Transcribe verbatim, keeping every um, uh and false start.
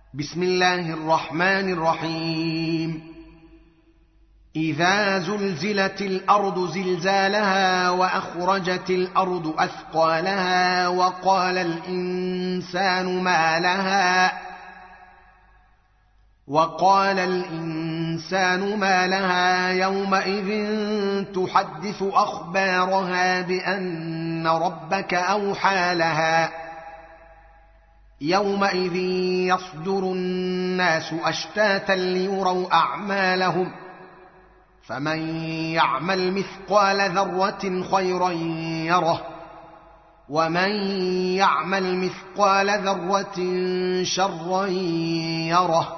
بسم الله الرحمن الرحيم إذا زلزلت الأرض زلزالها وأخرجت الأرض أثقالها وقال الإنسان ما لها وقال الإنسان ما لها يومئذ تحدث أخبارها بأن ربك أوحى لها يومئذ يصدر الناس أشتاتا ليروا أعمالهم فمن يعمل مثقال ذرة خيرا يره ومن يعمل مثقال ذرة شرا يره